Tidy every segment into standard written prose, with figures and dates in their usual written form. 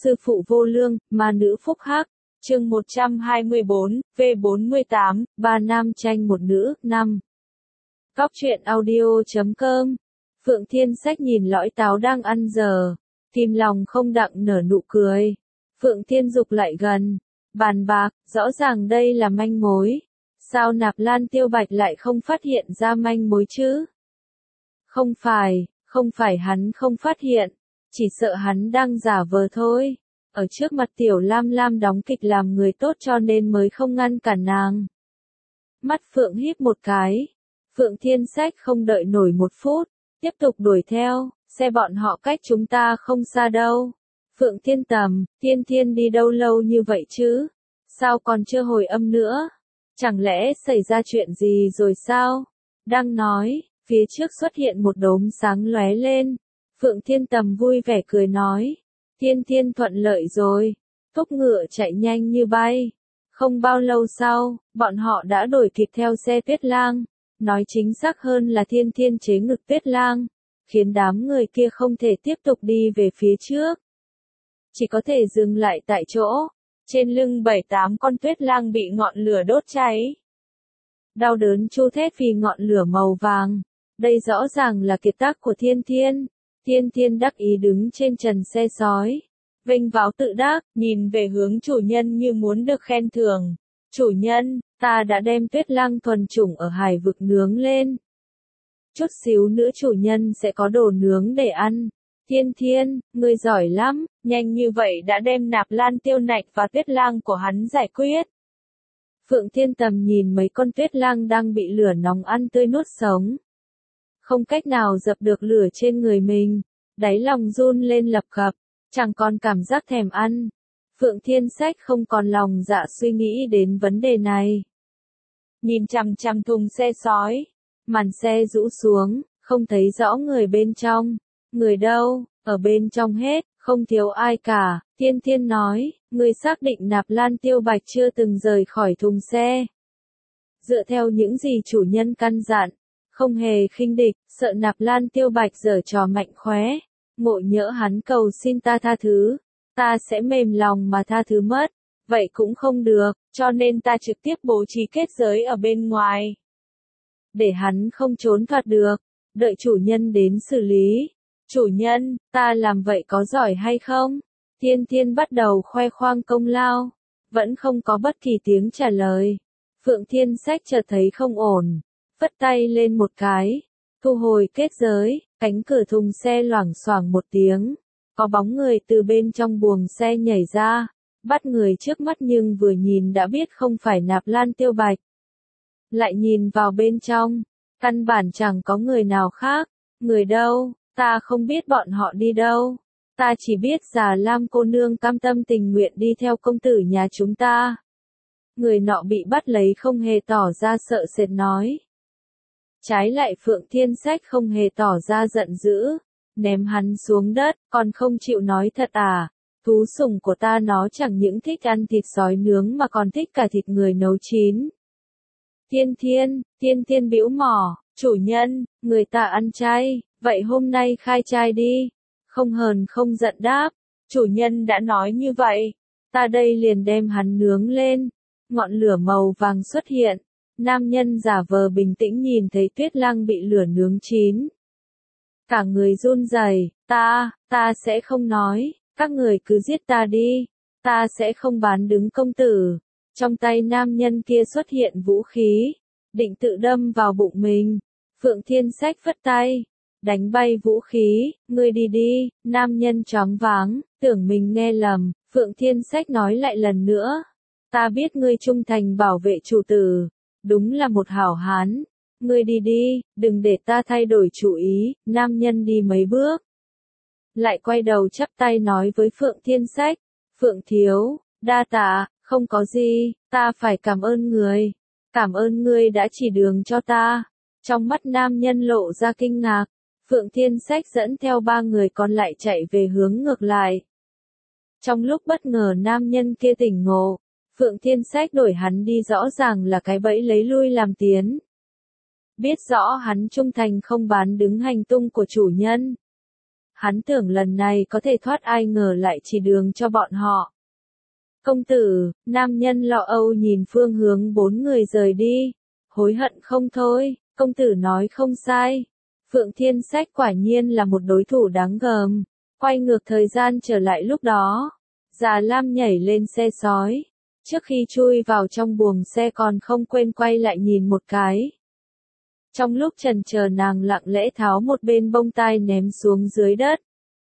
sư phụ vô lương, ma nữ phúc hắc. Chương 124, V48, 3 nam tranh một nữ, 5. Góc truyện audio.com. Phượng Thiên Sách nhìn lõi táo đang ăn giờ, tim lòng không đặng nở nụ cười. Phượng Thiên dục lại gần, bàn bạc, rõ ràng đây là manh mối. Sao Nạp Lan Tiêu Bạch lại không phát hiện ra manh mối chứ? Không phải hắn không phát hiện, chỉ sợ hắn đang giả vờ thôi. Ở trước mặt Tiểu Lam Lam đóng kịch làm người tốt cho nên mới không ngăn cản nàng. Mắt Phượng híp một cái. Phượng Thiên Sách không đợi nổi một phút, tiếp tục đuổi theo, xe bọn họ cách chúng ta không xa đâu. Phượng Thiên Tầm, Thiên đi đâu lâu như vậy chứ? Sao còn chưa hồi âm nữa? Chẳng lẽ xảy ra chuyện gì rồi sao? Đang nói, phía trước xuất hiện một đốm sáng lóe lên. Phượng Thiên Tầm vui vẻ cười nói, Thiên thuận lợi rồi. Thúc ngựa chạy nhanh như bay. Không bao lâu sau, bọn họ đã đuổi kịp theo xe Tuyết Lang. Nói chính xác hơn là Thiên chế ngực Tuyết Lang, khiến đám người kia không thể tiếp tục đi về phía trước. Chỉ có thể dừng lại tại chỗ. Trên lưng 7-8 con Tuyết Lang bị ngọn lửa đốt cháy. Đau đớn chu thét vì ngọn lửa màu vàng. Đây rõ ràng là kiệt tác của Thiên. Thiên đắc ý đứng trên trần xe sói. Vênh váo tự đắc, nhìn về hướng chủ nhân như muốn được khen thưởng. Chủ nhân, ta đã đem Tuyết Lang thuần chủng ở hải vực nướng lên. Chút xíu nữa chủ nhân sẽ có đồ nướng để ăn. Thiên, ngươi giỏi lắm, nhanh như vậy đã đem Nạp Lan Tiêu Nạch và Tuyết Lang của hắn giải quyết. Phượng Thiên Tầm nhìn mấy con Tuyết Lang đang bị lửa nóng ăn tươi nuốt sống. Không cách nào dập được lửa trên người mình, đáy lòng run lên lập cập, chẳng còn cảm giác thèm ăn. Phượng Thiên Sách không còn lòng dạ suy nghĩ đến vấn đề này. Nhìn chằm chằm thùng xe sói, màn xe rũ xuống, không thấy rõ người bên trong. Người đâu, ở bên trong hết, không thiếu ai cả. Thiên nói, người xác định Nạp Lan Tiêu Bạch chưa từng rời khỏi thùng xe. Dựa theo những gì chủ nhân căn dặn, không hề khinh địch, sợ Nạp Lan Tiêu Bạch giở trò mạnh khóe. Ngộ nhỡ hắn cầu xin ta tha thứ, ta sẽ mềm lòng mà tha thứ mất. Vậy cũng không được, cho nên ta trực tiếp bố trí kết giới ở bên ngoài. Để hắn không trốn thoát được, đợi chủ nhân đến xử lý. Chủ nhân, ta làm vậy có giỏi hay không? Thiên bắt đầu khoe khoang công lao, vẫn không có bất kỳ tiếng trả lời. Phượng Thiên Sách chợt thấy không ổn, vất tay lên một cái, thu hồi kết giới, cánh cửa thùng xe loảng xoảng một tiếng. Có bóng người từ bên trong buồng xe nhảy ra, bắt người trước mắt nhưng vừa nhìn đã biết không phải Nạp Lan Tiêu Bạch. Lại nhìn vào bên trong, căn bản chẳng có người nào khác. Người đâu? Ta không biết bọn họ đi đâu. Ta chỉ biết Già Lam cô nương cam tâm tình nguyện đi theo công tử nhà chúng ta. Người nọ bị bắt lấy không hề tỏ ra sợ sệt nói. Trái lại Phượng Thiên Sách không hề tỏ ra giận dữ, ném hắn xuống đất, còn không chịu nói thật à? Thú sủng của ta nó chẳng những thích ăn thịt sói nướng mà còn thích cả thịt người nấu chín. Thiên bĩu mỏ, chủ nhân, người ta ăn chay, vậy hôm nay khai chay đi. Không hờn không giận đáp, chủ nhân đã nói như vậy, ta đây liền đem hắn nướng lên. Ngọn lửa màu vàng xuất hiện, nam nhân giả vờ bình tĩnh nhìn thấy Tuyết Lang bị lửa nướng chín. Cả người run rẩy, ta sẽ không nói, các người cứ giết ta đi, ta sẽ không bán đứng công tử. Trong tay nam nhân kia xuất hiện vũ khí, định tự đâm vào bụng mình. Phượng Thiên Sách phất tay, đánh bay vũ khí, ngươi đi, nam nhân choáng váng, tưởng mình nghe lầm. Phượng Thiên Sách nói lại lần nữa, ta biết ngươi trung thành bảo vệ chủ tử, đúng là một hảo hán. Ngươi đi, đừng để ta thay đổi chủ ý. Nam nhân đi mấy bước, lại quay đầu chắp tay nói với Phượng Thiên Sách, Phượng thiếu, đa tạ, không có gì, ta phải cảm ơn người. Cảm ơn ngươi đã chỉ đường cho ta. Trong mắt nam nhân lộ ra kinh ngạc, Phượng Thiên Sách dẫn theo 3 người còn lại chạy về hướng ngược lại. Trong lúc bất ngờ nam nhân kia tỉnh ngộ, Phượng Thiên Sách đổi hắn đi rõ ràng là cái bẫy lấy lui làm tiến. Biết rõ hắn trung thành không bán đứng hành tung của chủ nhân. Hắn tưởng lần này có thể thoát, ai ngờ lại chỉ đường cho bọn họ. Công tử, nam nhân lo âu nhìn phương hướng bốn người rời đi, hối hận không thôi. Công tử nói không sai, Phượng Thiên Sách quả nhiên là một đối thủ đáng gờm. Quay ngược thời gian trở lại lúc đó, Già Lam nhảy lên xe sói, trước khi chui vào trong buồng xe còn không quên quay lại nhìn một cái. Trong lúc chần chờ nàng lặng lẽ tháo một bên bông tai ném xuống dưới đất.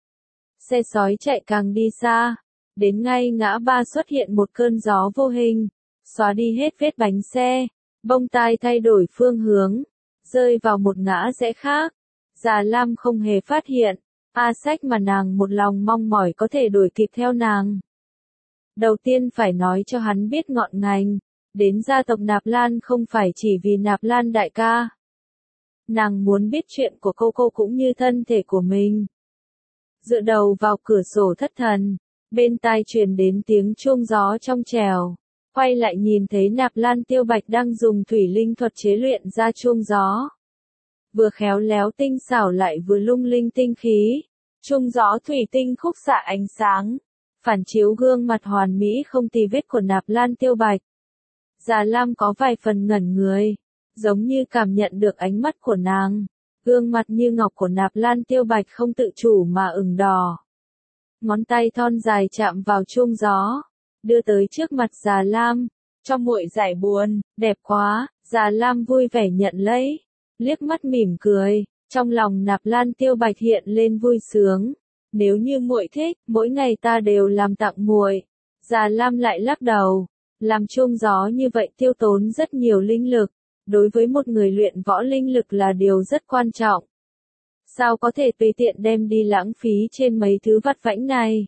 Xe sói chạy càng đi xa, đến ngay ngã ba xuất hiện một cơn gió vô hình, xóa đi hết vết bánh xe, bông tai thay đổi phương hướng, rơi vào một ngã rẽ khác. Già Lam không hề phát hiện, A Sách mà nàng một lòng mong mỏi có thể đuổi kịp theo nàng. Đầu tiên phải nói cho hắn biết ngọn ngành, đến gia tộc Nạp Lan không phải chỉ vì Nạp Lan đại ca. Nàng muốn biết chuyện của cô cũng như thân thể của mình. Dựa đầu vào cửa sổ thất thần, bên tai truyền đến tiếng chuông gió trong trèo. Quay lại nhìn thấy Nạp Lan Tiêu Bạch đang dùng thủy linh thuật chế luyện ra chuông gió. Vừa khéo léo tinh xảo lại vừa lung linh tinh khí. Chuông gió thủy tinh khúc xạ ánh sáng, phản chiếu gương mặt hoàn mỹ không tì vết của Nạp Lan Tiêu Bạch. Già Lam có vài phần ngẩn người, giống như cảm nhận được ánh mắt của nàng. Gương mặt như ngọc của Nạp Lan Tiêu Bạch không tự chủ mà ửng đỏ. Ngón tay thon dài chạm vào chuông gió, đưa tới trước mặt Già Lam. Cho muội giải buồn, đẹp quá. Già Lam vui vẻ nhận lấy, liếc mắt mỉm cười, trong lòng Nạp Lan Tiêu Bạch hiện lên vui sướng. Nếu như muội thích, mỗi ngày ta đều làm tặng muội. Già Lam lại lắc đầu, làm chuông gió như vậy tiêu tốn rất nhiều linh lực, đối với một người luyện võ linh lực là điều rất quan trọng. Sao có thể tùy tiện đem đi lãng phí trên mấy thứ vặt vãnh này?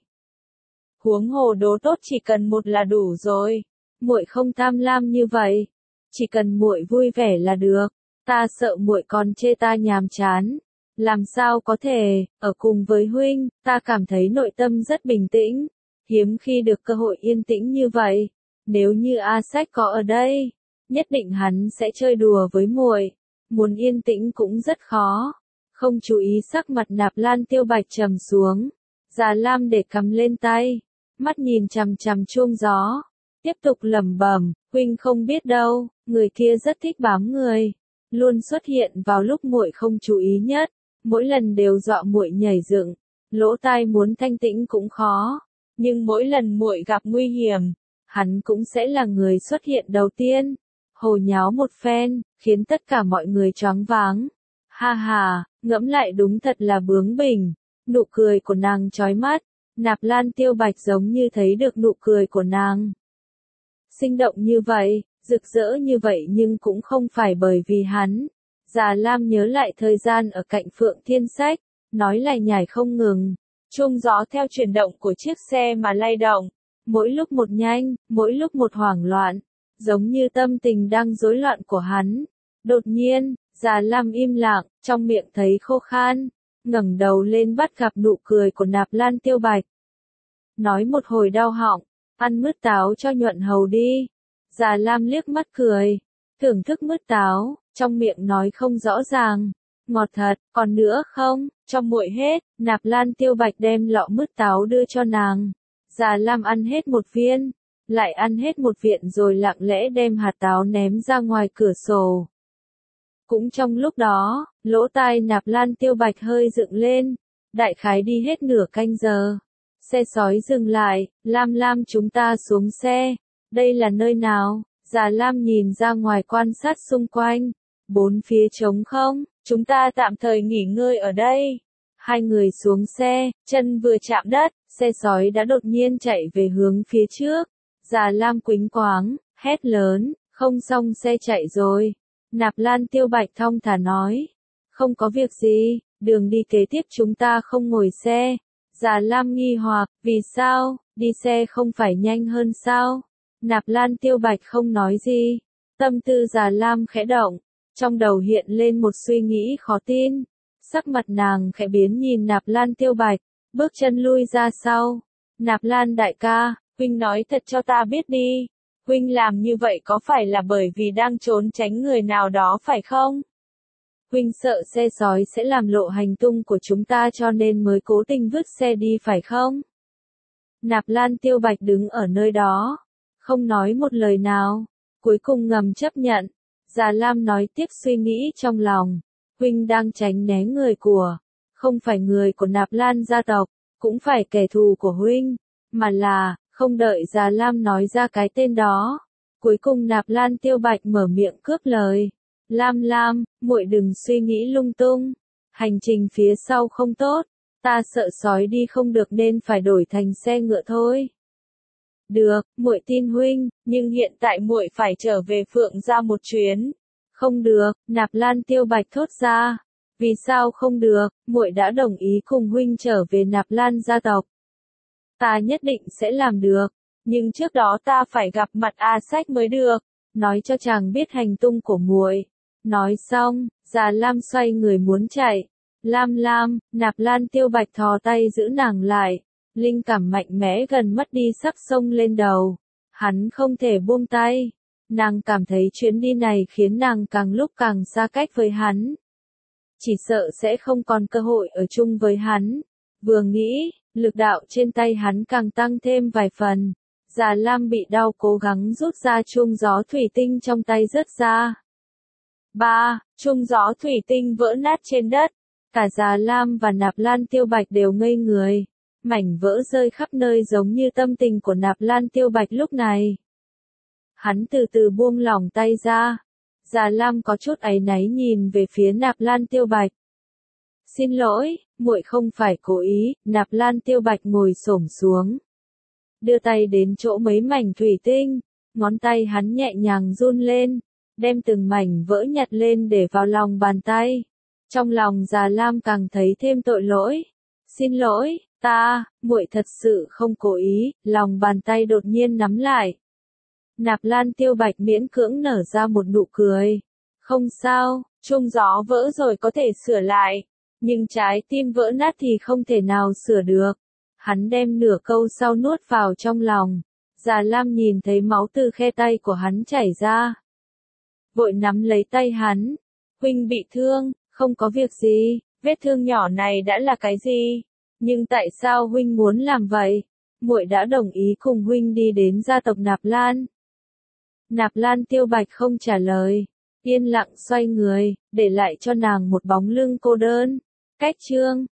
Huống hồ đồ tốt chỉ cần một là đủ rồi. Muội không tham lam như vậy, chỉ cần muội vui vẻ là được. Ta sợ muội còn chê ta nhàm chán. Làm sao có thể, ở cùng với huynh, ta cảm thấy nội tâm rất bình tĩnh, hiếm khi được cơ hội yên tĩnh như vậy. Nếu như A Sách có ở đây, nhất định hắn sẽ chơi đùa với muội. Muốn yên tĩnh cũng rất khó. Không chú ý sắc mặt Nạp Lan Tiêu Bạch trầm xuống. Già Lam để cầm lên tay, mắt nhìn chằm chằm chuông gió, tiếp tục lẩm bẩm, huynh không biết đâu, người kia rất thích bám người, luôn xuất hiện vào lúc muội không chú ý nhất, mỗi lần đều dọa muội nhảy dựng, lỗ tai muốn thanh tĩnh cũng khó, nhưng mỗi lần muội gặp nguy hiểm, hắn cũng sẽ là người xuất hiện đầu tiên. Hồ nháo một phen, khiến tất cả mọi người choáng váng. Ha ha, ngẫm lại đúng thật là bướng bỉnh. Nụ cười của nàng chói mắt, Nạp Lan Tiêu Bạch giống như thấy được nụ cười của nàng. Sinh động như vậy, rực rỡ như vậy nhưng cũng không phải bởi vì hắn. Già Lam nhớ lại thời gian ở cạnh Phượng Thiên Sách, nói lải nhải không ngừng. Chuông gió theo chuyển động của chiếc xe mà lay động, mỗi lúc một nhanh, mỗi lúc một hoảng loạn, giống như tâm tình đang rối loạn của hắn. Đột nhiên, Già Lam im lặng, trong miệng thấy khô khan, ngẩng đầu lên bắt gặp nụ cười của Nạp Lan Tiêu Bạch. Nói một hồi đau họng, ăn mứt táo cho nhuận hầu đi. Già Lam liếc mắt cười, thưởng thức mứt táo, trong miệng nói không rõ ràng. Ngọt thật, còn nữa không, cho muội hết. Nạp Lan Tiêu Bạch đem lọ mứt táo đưa cho nàng. Già Lam ăn hết một viên, lại ăn hết một viện rồi lặng lẽ đem hạt táo ném ra ngoài cửa sổ. Cũng trong lúc đó, lỗ tai Nạp Lan Tiêu Bạch hơi dựng lên, đại khái đi hết nửa canh giờ. Xe sói dừng lại, Lam Lam chúng ta xuống xe, đây là nơi nào? Già Lam nhìn ra ngoài quan sát xung quanh, bốn phía trống không, chúng ta tạm thời nghỉ ngơi ở đây. Hai người xuống xe, chân vừa chạm đất, xe sói đã đột nhiên chạy về hướng phía trước. Già Lam quĩnh quáng, hét lớn, không xong xe chạy rồi. Nạp Lan Tiêu Bạch thong thả nói, không có việc gì, đường đi kế tiếp chúng ta không ngồi xe. Già Lam nghi hoặc, vì sao, đi xe không phải nhanh hơn sao? Nạp Lan Tiêu Bạch không nói gì. Tâm tư Già Lam khẽ động, trong đầu hiện lên một suy nghĩ khó tin. Sắc mặt nàng khẽ biến nhìn Nạp Lan Tiêu Bạch, bước chân lui ra sau. Nạp Lan đại ca, huynh nói thật cho ta biết đi. Huynh làm như vậy có phải là bởi vì đang trốn tránh người nào đó phải không? Huynh sợ xe sói sẽ làm lộ hành tung của chúng ta cho nên mới cố tình vứt xe đi phải không? Nạp Lan Tiêu Bạch đứng ở nơi đó, không nói một lời nào, cuối cùng ngầm chấp nhận. Già Lam nói tiếp suy nghĩ trong lòng, huynh đang tránh né người của, không phải người của Nạp Lan gia tộc, cũng phải kẻ thù của huynh, mà là, không đợi Già Lam nói ra cái tên đó. Cuối cùng Nạp Lan Tiêu Bạch mở miệng cướp lời. Lam Lam, muội đừng suy nghĩ lung tung, hành trình phía sau không tốt, ta sợ sói đi không được nên phải đổi thành xe ngựa thôi. Được, muội tin huynh, nhưng hiện tại muội phải trở về Phượng gia một chuyến. Không được, Nạp Lan Tiêu Bạch thốt ra. Vì sao không được, muội đã đồng ý cùng huynh trở về Nạp Lan gia tộc. Ta nhất định sẽ làm được, nhưng trước đó ta phải gặp mặt A Sách mới được, nói cho chàng biết hành tung của muội. Nói xong, Già Lam xoay người muốn chạy. Lam Lam, Nạp Lan Tiêu Bạch thò tay giữ nàng lại. Linh cảm mạnh mẽ gần mất đi sắp xông lên đầu. Hắn không thể buông tay. Nàng cảm thấy chuyến đi này khiến nàng càng lúc càng xa cách với hắn. Chỉ sợ sẽ không còn cơ hội ở chung với hắn. Vừa nghĩ, lực đạo trên tay hắn càng tăng thêm vài phần. Già Lam bị đau cố gắng rút ra chuông gió thủy tinh trong tay rớt ra. Chuông gió thủy tinh vỡ nát trên đất. Cả Già Lam và Nạp Lan Tiêu Bạch đều ngây người. Mảnh vỡ rơi khắp nơi giống như tâm tình của Nạp Lan Tiêu Bạch lúc này. Hắn từ từ buông lỏng tay ra. Già Lam có chút áy náy nhìn về phía Nạp Lan Tiêu Bạch. Xin lỗi, muội không phải cố ý. Nạp Lan Tiêu Bạch ngồi xổm xuống, đưa tay đến chỗ mấy mảnh thủy tinh, ngón tay hắn nhẹ nhàng run lên, đem từng mảnh vỡ nhặt lên để vào lòng bàn tay. Trong lòng Già Lam càng thấy thêm tội lỗi. Xin lỗi, muội thật sự không cố ý. Lòng bàn tay đột nhiên nắm lại. Nạp Lan Tiêu Bạch miễn cưỡng nở ra một nụ cười. Không sao, chuông gió vỡ rồi có thể sửa lại, nhưng trái tim vỡ nát thì không thể nào sửa được. Hắn đem nửa câu sau nuốt vào trong lòng. Già Lam nhìn thấy máu từ khe tay của hắn chảy ra, vội nắm lấy tay hắn. Huynh bị thương, không có việc gì, vết thương nhỏ này đã là cái gì? Nhưng tại sao huynh muốn làm vậy? Muội đã đồng ý cùng huynh đi đến gia tộc Nạp Lan. Nạp Lan Tiêu Bạch không trả lời, yên lặng xoay người, để lại cho nàng một bóng lưng cô đơn. Cách chương